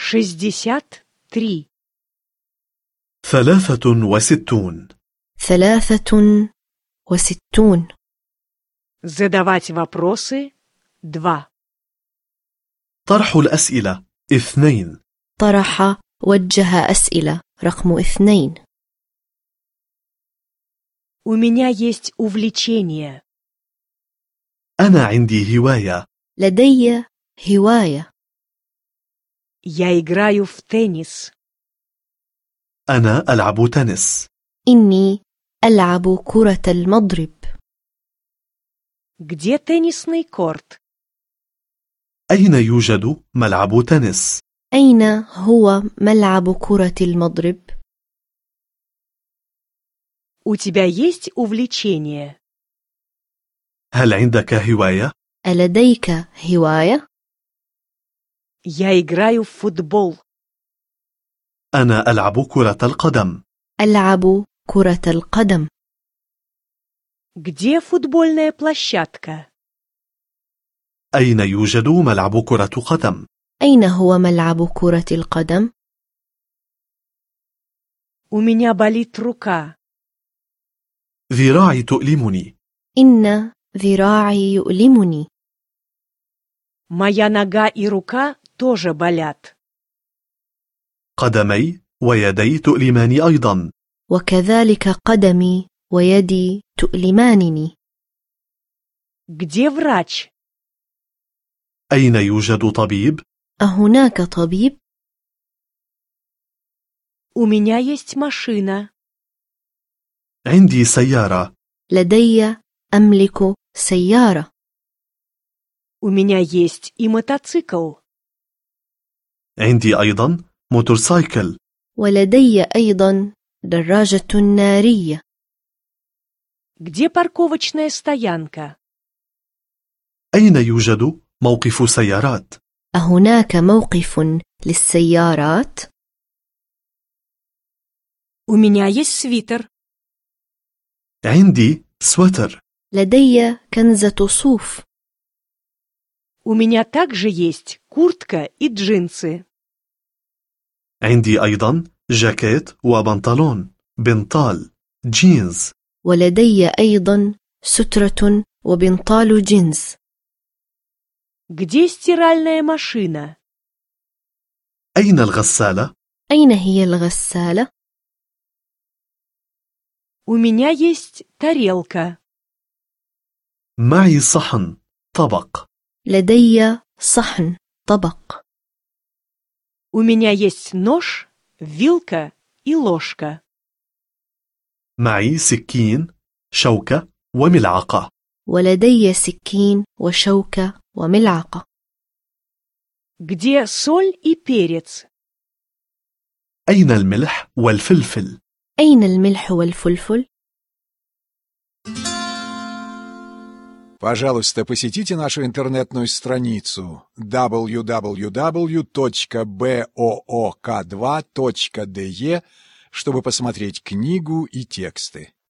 63. 63. 63. Задавать вопросы 2. طرح الأسئلة 2. طرح وجه أسئلة رقم 2. У меня есть увлечение. أنا عندي هواية. لدي هواية. Я играю в теннис. أنا ألعب تنس. إني ألعب كرة المضرب. Где теннисный корт? أين يوجد ملعب تنس؟ أين هو ملعب كرة المضرب؟ У тебя есть увлечение? هل عندك هواية؟ ألديك هواية؟ Я играю в футбол. أنا ألعب كرة القدم. ألعب كرة القدم. Где футбольная площадка? أين يوجد ملعب كرة قدم؟ أين هو ملعب كرة القدم؟ У меня болит рука. ذراعي تؤلمني. إن ذراعي يؤلمني. Моя нога и рука тоже болят. قدمي ويدي تؤلماني أيضا. وكذلك قدمي ويدي تؤلمانني. Где врач? أين يوجد طبيب؟ أهناك طبيب؟ У меня есть машина. عندي سيارة. لدي أملك سيارة. У меня есть и мотоцикл. عندي أيضا موتورسايكل. ولدي أيضا دراجة نارية. Где парковочная стоянка? أين يوجد موقف سيارات؟ أهناك موقف للسيارات؟ У меня есть свитер. عندي سويتر. لدي كنزة صوف. У меня также есть куртка и джинсы. عندي أيضا جاكيت وبنطلون، بنطال، جينز. ولدي أيضا سترة وبنطال جينز. Где стиральная машина? أين الغسالة؟ أين هي الغسالة؟ У меня есть тарелка. معي صحن، طبق. لدي صحن، طبق. У меня есть нож, вилка и ложка. معي سكين، شوكة وملعقة. ولدي سكين وشوكة وملعقة. Где соль и перец? أين الملح والفلفل؟ أين الملح والفلفل؟ Пожалуйста, посетите нашу интернетную страницу www.book2.de, чтобы посмотреть книгу и тексты.